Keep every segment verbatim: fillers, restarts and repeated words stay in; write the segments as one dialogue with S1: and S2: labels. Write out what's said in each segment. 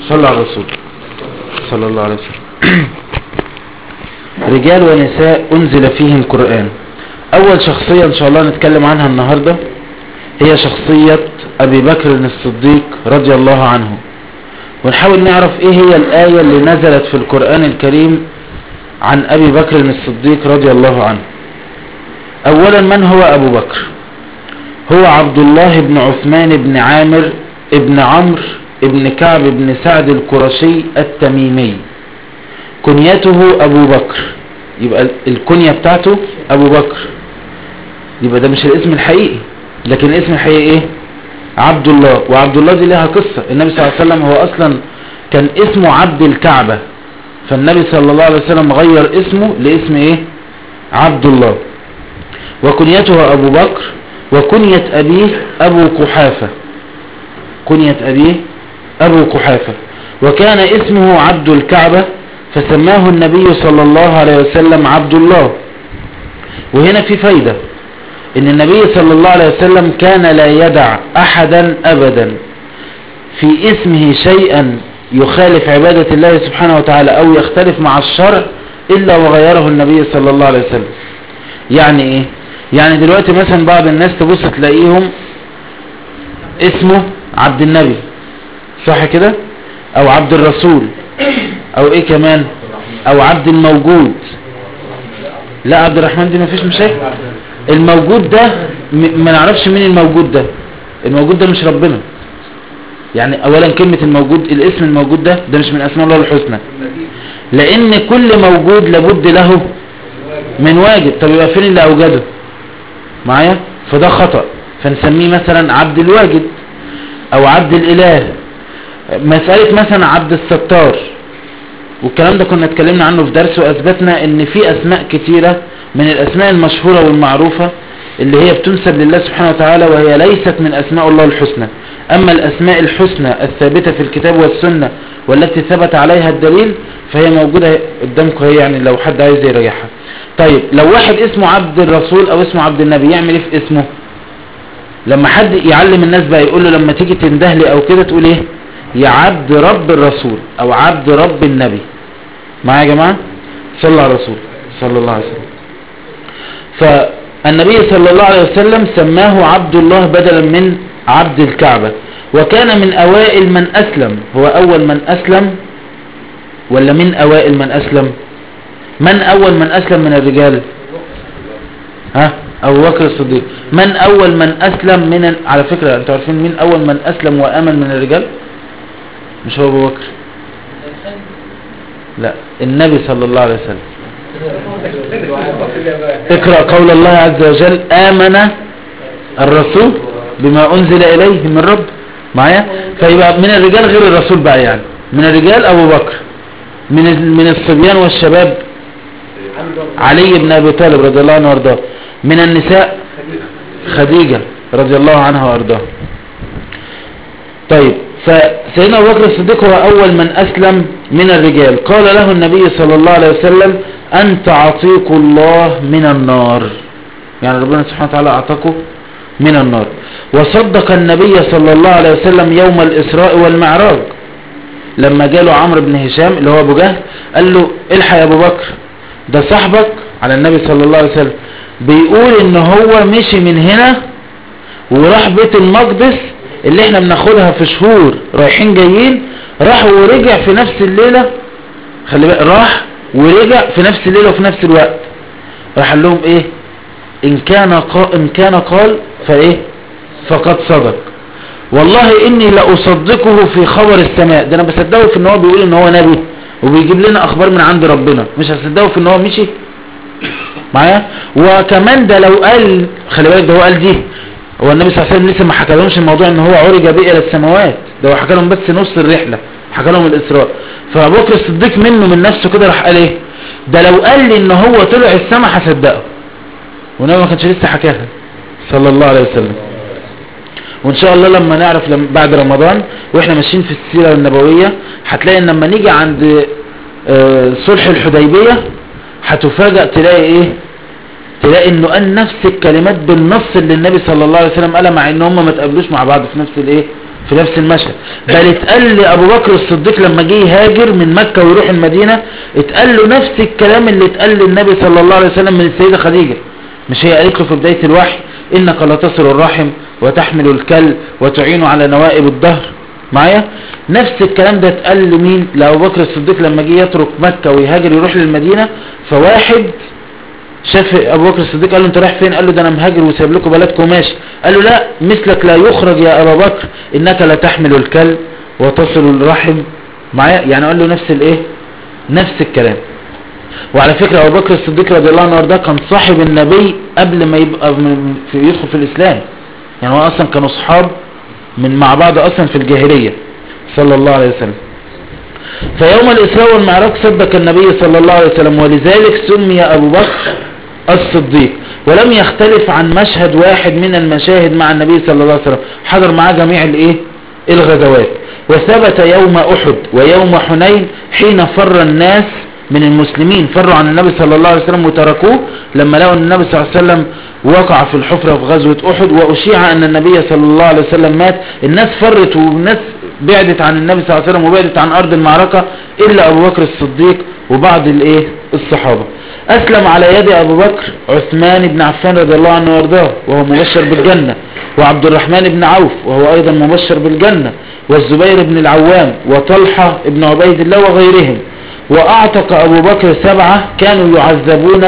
S1: صلى على الرسول صلى الله عليه وسلم. رجال ونساء أنزل فيهم قرآن. أول شخصية إن شاء الله نتكلم عنها النهاردة هي شخصية أبي بكر الصديق رضي الله عنه، ونحاول نعرف إيه هي الآية اللي نزلت في القرآن الكريم عن أبي بكر الصديق رضي الله عنه. أولا، من هو أبو بكر؟ هو عبد الله بن عثمان بن عامر ابن عمرو ابن كعب بن سعد القرشي التميمي، كنيته أبو بكر، يبقى الكنية بتاعته أبو بكر، يبقى ده مش الاسم الحقيقي، لكن الاسم الحقيقي إيه؟ عبد الله. وعبد الله دي لها قصة، النبي صلى الله عليه وسلم هو أصلا كان اسمه عبد الكعبة، فالنبي صلى الله عليه وسلم غير اسمه لاسم إيه؟ عبد الله. وكنيته أبو بكر، وكنية أبيه أبو قحافة، كنية أبيه أبو قحافة، وكان اسمه عبد الكعبة فسماه النبي صلى الله عليه وسلم عبد الله. وهنا في فايدة، ان النبي صلى الله عليه وسلم كان لا يدع احدا ابدا في اسمه شيئا يخالف عبادة الله سبحانه وتعالى او يختلف مع الشرع الا وغيره النبي صلى الله عليه وسلم. يعني ايه؟ يعني دلوقتي مثلا بعض الناس تبص تلاقيهم اسمه عبد النبي، صح كده؟ او عبد الرسول، او ايه كمان، او عبد الموجود. لا، عبد الرحمن دي ما فيش مشاكل. الموجود ده ما نعرفش مين الموجود ده، الموجود ده مش ربنا. يعني اولا كلمة الموجود، الاسم الموجود ده ده مش من اسماء الله الحسنى، لان كل موجود لابد له من واجد. طب يبقى فين اللي اوجده معايا؟ فده خطأ، فنسميه مثلا عبد الواجد او عبد الاله. مسألة مثلا عبد الستار، والكلام ده كنا اتكلمنا عنه في درس، واثبتنا ان في اسماء كتيرة من الاسماء المشهورة والمعروفة اللي هي بتنسب لله سبحانه وتعالى وهي ليست من اسماء الله الحسنى. اما الاسماء الحسنى الثابتة في الكتاب والسنة والتي ثبت عليها الدليل فهي موجودة قدامكم هي، يعني لو حد عايز يريحها. طيب لو واحد اسمه عبد الرسول او اسمه عبد النبي يعمل ايه في اسمه؟ لما حد يعلم الناس بقى يقول له لما تيجي تندهلي او كده تقول ايه؟ يا عبد رب الرسول او عبد رب النبي. معايا يا جماعة؟ صلى على الرسول صلى الله عليه وسلم. فالنبي صلى الله عليه وسلم سماه عبد الله بدلا من عبد الكعبة، وكان من اوائل من اسلم. هو اول من اسلم ولا من اوائل من اسلم؟ من اول من اسلم من الرجال؟ ها؟ ابو بكر الصديق. من اول من اسلم من ال... على فكرة انتوا عارفين مين اول من اسلم وامن من الرجال؟ مش هو ابو بكر، لا، النبي صلى الله عليه وسلم. اقرأ قول الله عز وجل آمن الرسول بما انزل اليه من رب. معايا؟ فيبقى من الرجال غير الرسول بقى، يعني من الرجال ابو بكر، من من الصبيان والشباب علي بن ابي طالب رضي الله عنه وارضاه، من النساء خديجة رضي الله عنها وارضاها. طيب فسيدنا ابو بكر الصديق هو اول من اسلم من الرجال. قال له النبي صلى الله عليه وسلم انت عتيق الله من النار، يعني ربنا سبحانه وتعالى اعتقه من النار. وصدق النبي صلى الله عليه وسلم يوم الاسراء والمعراج لما جاله عمرو بن هشام اللي هو ابو جهل قال له الحق يا ابو بكر ده صاحبك على النبي صلى الله عليه وسلم بيقول ان هو مشي من هنا وراح بيت المقدس اللي احنا بناخدها في شهور رايحين جايين، راح ورجع في نفس الليلة. خلي بالك، راح ورجع في نفس الليلة وفي نفس الوقت. راح قال لهم ايه؟ ان كان قال, إن كان قال فايه فقد صدق. والله اني لاصدقه في خبر السماء، ده انا بصدقه في ان هو بيقول ان هو نبي وبيجيب لنا اخبار من عند ربنا، مش هصدقه في ان هو مشي معايا. وكمان ده لو قال، خلي بالك، ده هو قال دي، هو النبي صلى الله عليه وسلم لسه ما حكى لهمش الموضوع ان هو عرج به الى السماوات، ده هو حكى لهم بس نص الرحله، حكى لهم الاسراء. فابو بكر الصديق منه من نفسه كده راح قال ايه؟ ده لو قال لي ان هو طلع السماء هصدقه، والنبي ما كانش لسه حكاها صلى الله عليه وسلم. وان شاء الله لما نعرف لما بعد رمضان واحنا ماشيين في السيره النبويه هتلاقي ان لما نيجي عند صلح الحديبيه هتفاجئ تلاقي ايه؟ تلاقي انه قال نفس الكلمات بالنص اللي النبي صلى الله عليه وسلم قالها، مع ان هم ما تقابلوش مع بعض في نفس الايه؟ في نفس المشهد. بل اتقال لأبو بكر الصديق لما جه يهاجر من مكة ويروح المدينة اتقال له نفس الكلام اللي اتقال للنبي صلى الله عليه وسلم من السيدة خديجة. مش هي قالت له في بداية الوحي إنك لا تصل الرحم وتحمل الكل وتعين على نوائب الدهر معايا؟ نفس الكلام ده اتقال لمين؟ لأبو بكر الصديق لما جه يترك مكة ويهاجر يروح للمدينة. فواحد شاف ابو بكر الصديق قال له انت رايح فين؟ قال له ده انا مهاجر وسايب لكم بلدكم ماشي. قال له لا، مثلك لا يخرج يا ابا بكر، انك لا تحمل الكل وتصل الرحم معايا. يعني قال له نفس الايه، نفس الكلام. وعلى فكرة ابو بكر الصديق رضي الله عنه وارضاه كان صاحب النبي قبل ما يبقى في يدخل في الاسلام. يعني هو اصلا كانوا صحاب من مع بعض اصلا في الجاهلية صلى الله عليه وسلم. فيوم الإسراء والمعراج صدق النبي صلى الله عليه وسلم، ولذلك سمي أبو بكر الصديق. ولم يختلف عن مشهد واحد من المشاهد مع النبي صلى الله عليه وسلم، حضر معاه جميع الايه الغزوات. وثبت يوم أحد ويوم حنين حين فر الناس من المسلمين، فروا عن النبي صلى الله عليه وسلم وتركوه لما لقوا ان النبي صلى الله عليه وسلم وقع في الحفرة في غزوة أحد، وأشيع أن النبي صلى الله عليه وسلم مات. الناس فرت والناس بعدت عن النبي صلى الله عليه وسلم وبعدت عن أرض المعركة إلا أبو بكر الصديق وبعض الايه الصحابة. أسلم على يد أبو بكر عثمان بن عفان رضي الله عنه وارضاه وهو مبشر بالجنة، وعبد الرحمن بن عوف وهو أيضا مبشر بالجنة، والزبير بن العوام وطلحة بن عبيد الله وغيرهم. وأعتق أبو بكر سبعة كانوا يعذبون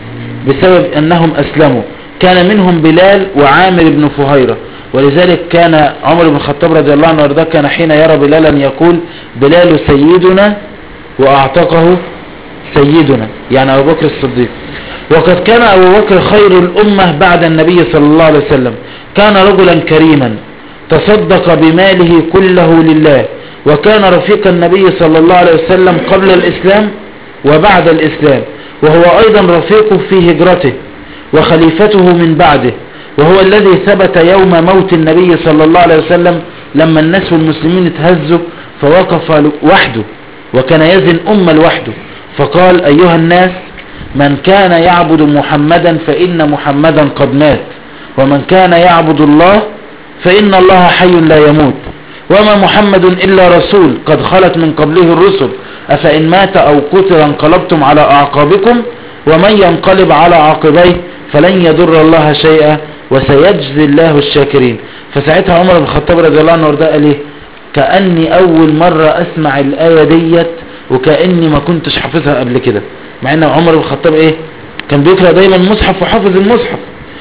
S1: بسبب أنهم أسلموا، كان منهم بلال وعامر بن فهيرة. ولذلك كان عمر بن الخطاب رضي الله عنه وارضاه كان حين يرى بلالا يقول بلال سيدنا وأعتقه سيدنا، يعني أبو بكر الصديق. وقد كان أبو بكر خير الأمة بعد النبي صلى الله عليه وسلم، كان رجلا كريما تصدق بماله كله لله، وكان رفيق النبي صلى الله عليه وسلم قبل الإسلام وبعد الإسلام، وهو أيضا رفيقه في هجرته وخليفته من بعده، وهو الذي ثبت يوم موت النبي صلى الله عليه وسلم لما الناس والمسلمين اتهزوا فوقف وحده، وكان يزن أمة لوحده فقال أيها الناس، من كان يعبد محمدا فإن محمدا قد مات، ومن كان يعبد الله فإن الله حي لا يموت، وما محمد إلا رسول قد خلت من قبله الرسل، أفإن مات أو قتل انقلبتم على أعقابكم، ومن ينقلب على عاقبيه فلن يضر الله شيئا وسيجزي الله الشاكرين. فساعتها عمر بن الخطاب رضي الله عنه وارضاه قال ايه؟ كأني أول مرة أسمع الآية ديت وكأني ما كنتش حافظها قبل كده، مع ان عمر بن الخطاب ايه كان بيقرأ دايما المصحف وحافظ المصحف.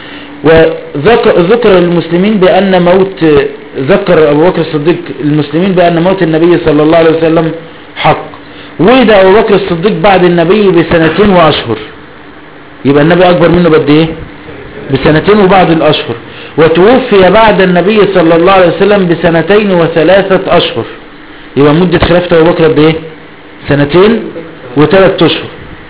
S1: وذكر المسلمين بأن موت ذكر أبو بكر الصديق المسلمين بأن موت النبي صلى الله عليه وسلم حق. ولد أبو بكر الصديق بعد النبي بسنتين وأشهر، يبقى النبي أكبر منه بقد ايه؟ بسنتين وبعض الأشهر. وتوفي بعد النبي صلى الله عليه وسلم بسنتين وثلاثة أشهر، يبقى مدة خلافة أبو بكر قد ايه؟ سنتين وثلاثة أشهر.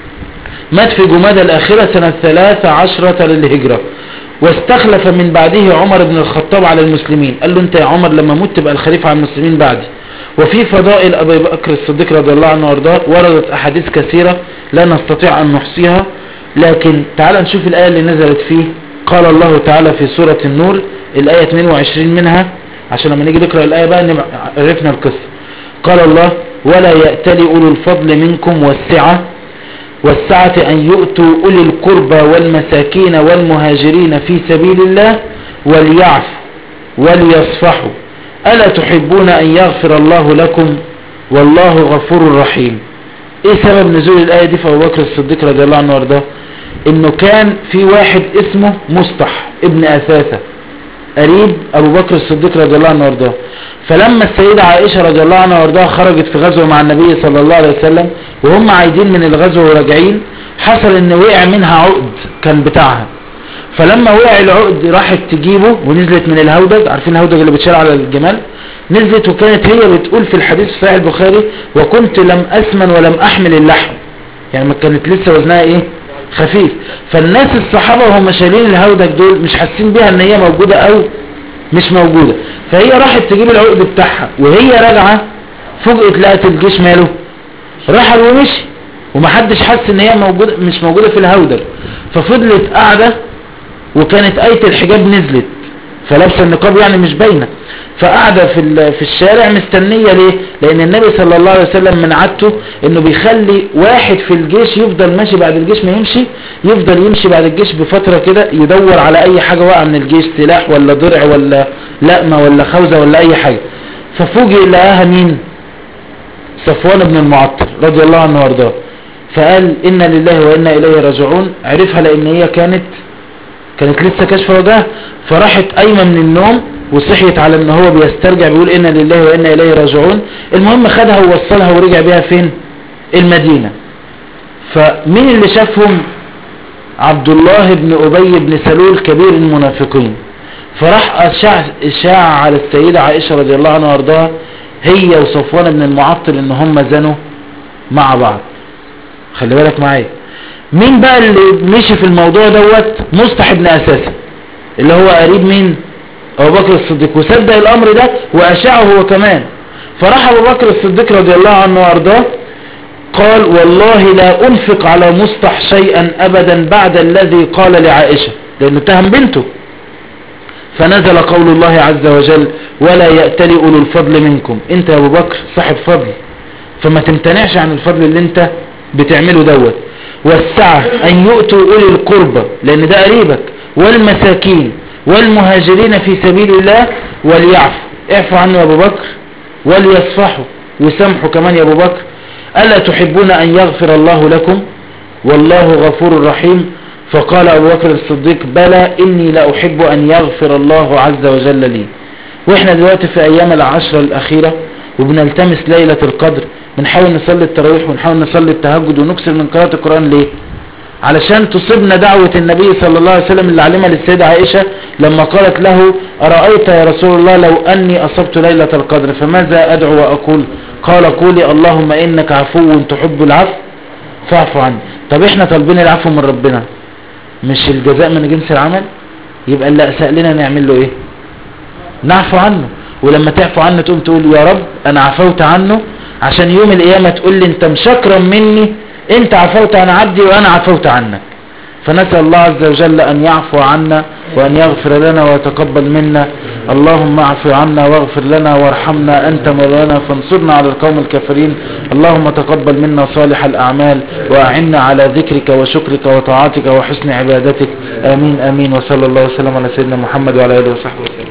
S1: مات في جمادى الآخرة سنة ثلاثة عشرة للهجرة. واستخلف من بعده عمر بن الخطاب على المسلمين، قال له انت يا عمر لما مت تبقى الخليفة على المسلمين بعدي. وفي فضائل أبي بكر الصديق رضي الله عنه وارضاه وردت أحاديث كثيرة لا نستطيع أن نحصيها، لكن تعال نشوف الآية اللي نزلت فيه. قال الله تعالى في سورة النور الآية اثنين وعشرين منها، عشان لما نيجي نقرأ الآية بقى عرفنا القصة. قال الله ولا يأتل أولو الفضل منكم والسعة والسعة أن يؤتوا أولي القربى والمساكين والمهاجرين في سبيل الله وليعفوا وليصفحوا ألا تحبون أن يغفر الله لكم والله غفور رحيم. ايه سبب نزول الآية دي في أبو بكر الصديق رضي الله عنه وارضاه؟ انه كان في واحد اسمه مصطح ابن أثاثة قريب أبو بكر الصديق رضي الله عنه وارضاه. فلما السيدة عائشة رضي الله عنها وارضاها خرجت في غزوة مع النبي صلى الله عليه وسلم وهم عايدين من الغزوة وراجعين، حصل ان وقع منها عقد كان بتاعها. فلما وقع العقد راحت تجيبه ونزلت من الهودج، عارفين الهودج اللي بتشال على الجمال؟ نزلت وكانت هي بتقول في الحديث في صحيح البخاري وكنت لم أسمن ولم أحمل اللحم، يعني ما كانت لسه وزنها ايه خفيف. فالناس الصحابة وهم شايلين الهودج دول مش حاسين بيها ان هي موجودة او مش موجودة. فهي راحت تجيب العقد بتاعها وهي راجعة فوجئت لقت الجيش ماله رحل ومشي ومحدش حس ان هي موجودة مش موجودة في الهودج. ففضلت قاعدة وكانت آية الحجاب نزلت، فلابسه النقاب يعني مش باينه. فقاعده في في الشارع مستنيه ليه؟ لان النبي صلى الله عليه وسلم من عادته انه بيخلي واحد في الجيش يفضل ماشي بعد الجيش ما يمشي، يفضل يمشي بعد الجيش بفتره كده يدور على اي حاجه واقعه من الجيش، سلاح ولا درع ولا لقمه ولا خوذه ولا اي حاجه. ففوجئ لقاها مين؟ صفوان بن المعطل رضي الله عنه وارضاه. فقال إنا لله وإنا إليه راجعون. عرفها لأن هي كانت كانت لسه كشف وجهها، فراحت قايمه من النوم وصحيت على ان هو بيسترجع بيقول إنا لله وإنا إليه راجعون. المهم خدها ووصلها ورجع بيها فين؟ المدينة. فمين اللي شافهم؟ عبد الله بن أبي بن سلول كبير المنافقين. فراح أشاع, إشاع على السيدة عائشة رضي الله عنها وارضاها هي وصفوان بن المعطل ان هم زنوا مع بعض. خلي بالك معايا. مين بقى اللي مشي في الموضوع دوت؟ مصطح بن أساسة اللي هو قريب مين؟ أبو بكر الصديق، وصدق الأمر ده وأشاعه هو كمان. فراح أبو بكر الصديق رضي الله عنه وارضاه قال والله لا أنفق على مصطح شيئا أبدا بعد الذي قال لعائشة، لأنه اتهم بنته. فنزل قول الله عز وجل ولا يأتلي أولو الفضل منكم. انت يا أبو بكر صاحب فضل، فما تمتنعش عن الفضل اللي انت بتعمله دوت. والسعة أن يؤتوا أولي القربى لأن ده قريبك، والمساكين والمهاجرين في سبيل الله وليعفوا. اعفوا عنه يا أبو بكر وليصفحوا وسامحوا كمان يا أبو بكر. ألا تحبون أن يغفر الله لكم والله غفور رحيم؟ فقال أبو بكر الصديق بلى إني لا أحب أن يغفر الله عز وجل لي. وإحنا دلوقتي في أيام العشرة الأخيرة وبنلتمس ليلة القدر، بنحاول نصلي التراويح ونحاول نصلي التهجد ونكسر من قراءة القرآن. ليه؟ علشان تصيبنا دعوة النبي صلى الله عليه وسلم اللي علمها للسيدة عائشة لما قالت له أرأيت يا رسول الله لو أني أصبت ليلة القدر فماذا أدعو وأقول؟ قال قولي اللهم إنك عفو تحب العفو فاعف عني. طب إحنا طالبين العفو من ربنا، مش الجزاء من جنس العمل؟ يبقى اللي أسأل لنا نعمل له إيه؟ نعفو عنه. ولما تعفو عنه تقوم تقول يا رب أنا عفوت عنه، عشان يوم القيامة تقول لي أنت مشكرا مني، أنت عفوت عن عبدي وأنا عفوت عنك. فنسأل الله عز وجل أن يعفو عنا وأن يغفر لنا ويتقبل منا. اللهم اعف عنا واغفر لنا وارحمنا أنت مولانا فانصرنا على القوم الكافرين. اللهم تقبل منا صالح الأعمال وأعنا على ذكرك وشكرك وطاعتك وحسن عبادتك. آمين آمين. وصلى الله وسلم على سيدنا محمد وعلى آله وصحبه وسلم.